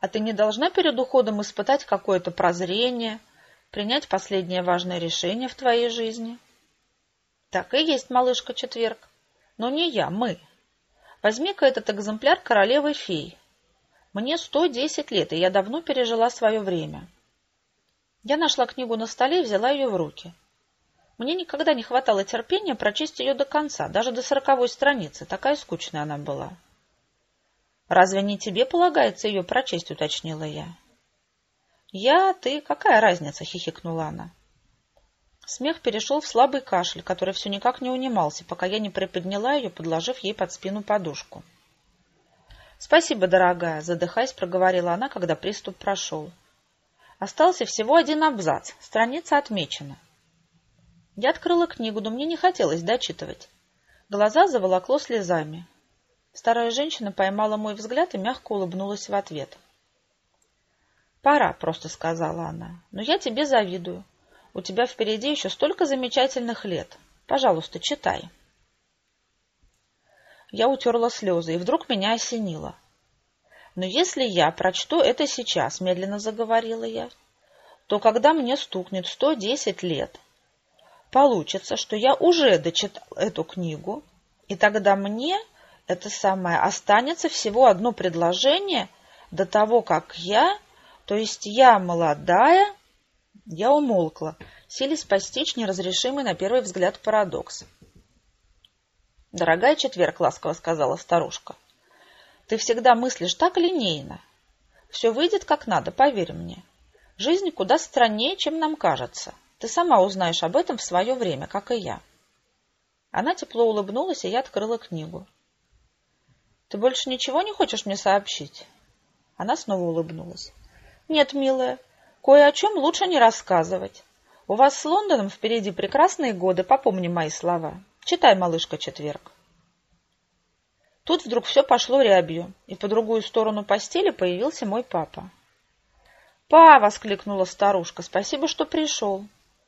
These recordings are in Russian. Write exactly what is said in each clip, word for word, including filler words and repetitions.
А ты не должна перед уходом испытать какое-то прозрение, принять последнее важное решение в твоей жизни? Так и есть, малышка Четверг. Но не я, мы. Возьми-ка этот экземпляр королевы-фей. Мне сто десять лет, и я давно пережила свое время. Я нашла книгу на столе и взяла ее в руки. Мне никогда не хватало терпения прочесть ее до конца, даже до сороковой страницы, такая скучная она была. «Разве не тебе полагается ее прочесть?» — уточнила я. «Я, ты, какая разница?» — хихикнула она. Смех перешел в слабый кашель, который все никак не унимался, пока я не приподняла ее, подложив ей под спину подушку. «Спасибо, дорогая», — задыхаясь, проговорила она, когда приступ прошел. Остался всего один абзац, страница отмечена. Я открыла книгу, но мне не хотелось дочитывать. Глаза заволокло слезами. Старая женщина поймала мой взгляд и мягко улыбнулась в ответ. «Пора», — просто сказала она, — «но я тебе завидую. У тебя впереди еще столько замечательных лет. Пожалуйста, читай». Я утерла слезы, и вдруг меня осенило. «Но если я прочту это сейчас», — медленно заговорила я, — «то когда мне стукнет сто десять лет, получится, что я уже дочитал эту книгу, и тогда мне, это самое, останется всего одно предложение до того, как я, то есть я молодая...» Я умолкла, силясь постичь неразрешимый на первый взгляд парадокс. «Дорогая Четверг», — ласково сказала старушка, — «ты всегда мыслишь так линейно. Все выйдет как надо, поверь мне. Жизнь куда страннее, чем нам кажется. Ты сама узнаешь об этом в свое время, как и я». Она тепло улыбнулась, и я открыла книгу. «Ты больше ничего не хочешь мне сообщить?» Она снова улыбнулась. «Нет, милая, кое о чем лучше не рассказывать. У вас с Лондоном впереди прекрасные годы, попомни мои слова. Читай, малышка Четверг». Тут вдруг все пошло рябью, и по другую сторону постели появился мой папа. «Па!» — воскликнула старушка. «Спасибо, что пришел».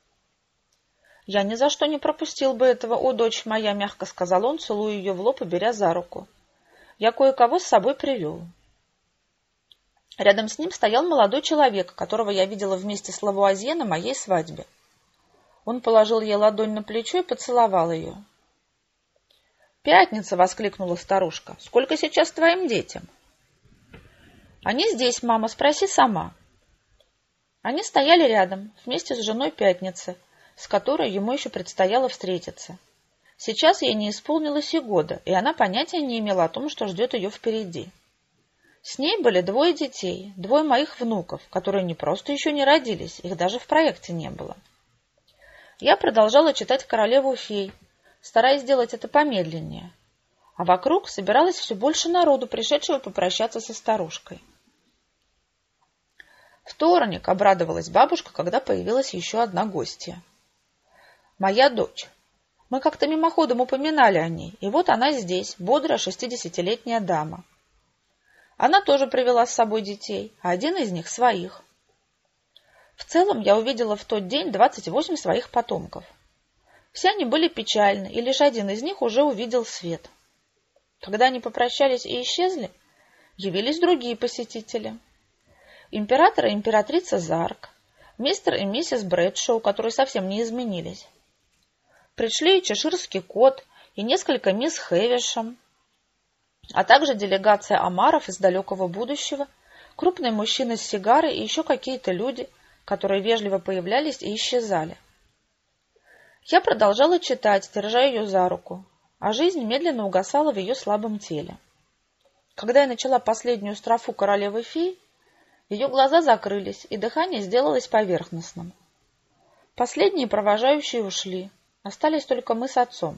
«Я ни за что не пропустил бы этого, о, дочь моя!» — мягко сказал он, целуя ее в лоб и беря за руку. «Я кое-кого с собой привел». Рядом с ним стоял молодой человек, которого я видела вместе с Лавуазье на моей свадьбе. Он положил ей ладонь на плечо и поцеловал ее. «Пятница!» — воскликнула старушка. «Сколько сейчас твоим детям?» «Они здесь, мама, спроси сама». Они стояли рядом, вместе с женой Пятницы, с которой ему еще предстояло встретиться. Сейчас ей не исполнилось и года, и она понятия не имела о том, что ждет ее впереди. С ней были двое детей, двое моих внуков, которые не просто еще не родились, их даже в проекте не было. Я продолжала читать «Королеву-фей», стараясь сделать это помедленнее, а вокруг собиралось все больше народу, пришедшего попрощаться со старушкой. «Вторник», — обрадовалась бабушка, когда появилась еще одна гостья. «Моя дочь. Мы как-то мимоходом упоминали о ней, и вот она здесь, бодрая шестидесятилетняя дама. Она тоже привела с собой детей, а один из них своих. В целом я увидела в тот день двадцать восемь своих потомков. Все они были печальны, и лишь один из них уже увидел свет. Когда они попрощались и исчезли, явились другие посетители. Император и императрица Зарк, мистер и миссис Брэдшоу, которые совсем не изменились. Пришли и чеширский кот, и несколько мисс Хэвишем, а также делегация омаров из далекого будущего, крупный мужчина с сигарой и еще какие-то люди, которые вежливо появлялись и исчезали. Я продолжала читать, держа ее за руку, а жизнь медленно угасала в ее слабом теле. Когда я начала последнюю строфу «Королевы-фей», ее глаза закрылись, и дыхание сделалось поверхностным. Последние провожающие ушли, остались только мы с отцом.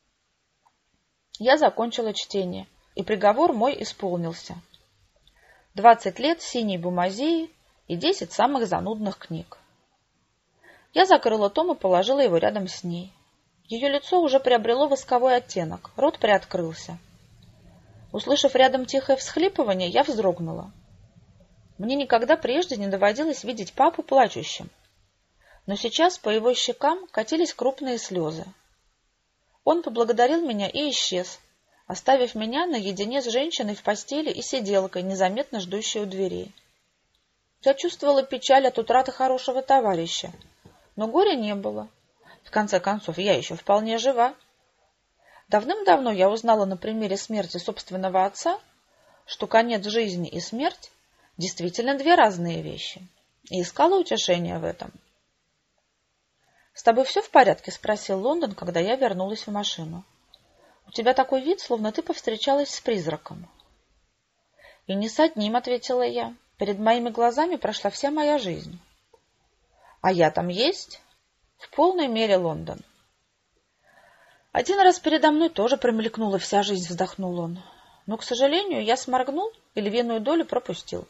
Я закончила чтение, и приговор мой исполнился. Двадцать лет синей бумазеи и десять самых занудных книг. Я закрыла том и положила его рядом с ней. Ее лицо уже приобрело восковой оттенок, рот приоткрылся. Услышав рядом тихое всхлипывание, я вздрогнула. Мне никогда прежде не доводилось видеть папу плачущим, но сейчас по его щекам катились крупные слезы. Он поблагодарил меня и исчез, оставив меня наедине с женщиной в постели и сиделкой, незаметно ждущей у дверей. Я чувствовала печаль от утраты хорошего товарища, но горя не было. В конце концов, я еще вполне жива. Давным-давно я узнала на примере смерти собственного отца, что конец жизни и смерть действительно две разные вещи, и искала утешения в этом. «С тобой все в порядке?» — спросил Лондон, когда я вернулась в машину. «У тебя такой вид, словно ты повстречалась с призраком». «И не с одним», — ответила я. «Перед моими глазами прошла вся моя жизнь». «А я там есть?» «В полной мере, Лондон». «Один раз передо мной тоже промелькнула вся жизнь», — вздохнул он. «Но, к сожалению, я сморгнул и львиную долю пропустил».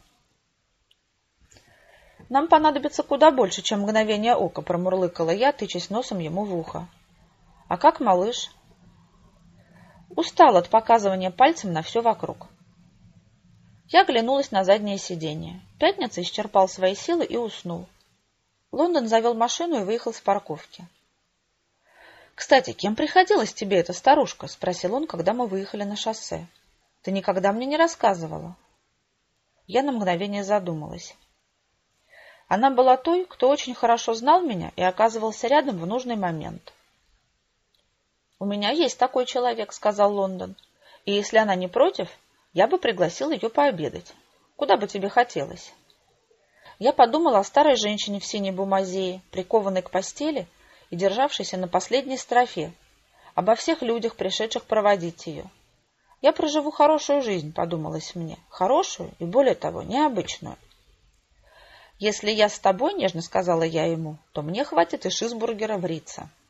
«Нам понадобится куда больше, чем мгновение ока», — промурлыкала я, тычась носом ему в ухо. «А как малыш?» Устал от показывания пальцем на все вокруг. Я оглянулась на заднее сиденье. Пятница исчерпал свои силы и уснул. Лондон завел машину и выехал с парковки. «Кстати, кем приходилась тебе эта старушка?» — спросил он, когда мы выехали на шоссе. «Ты никогда мне не рассказывала». Я на мгновение задумалась. Она была той, кто очень хорошо знал меня и оказывался рядом в нужный момент. «У меня есть такой человек», — сказал Лондон. «И если она не против, я бы пригласил ее пообедать. Куда бы тебе хотелось?» Я подумала о старой женщине в синей бумазее, прикованной к постели и державшейся на последней строфе, обо всех людях, пришедших проводить ее. «Я проживу хорошую жизнь», — подумалось мне, — «хорошую и, более того, необычную». «Если я с тобой, — нежно сказала я ему, — то мне хватит и шизбургера в Рице».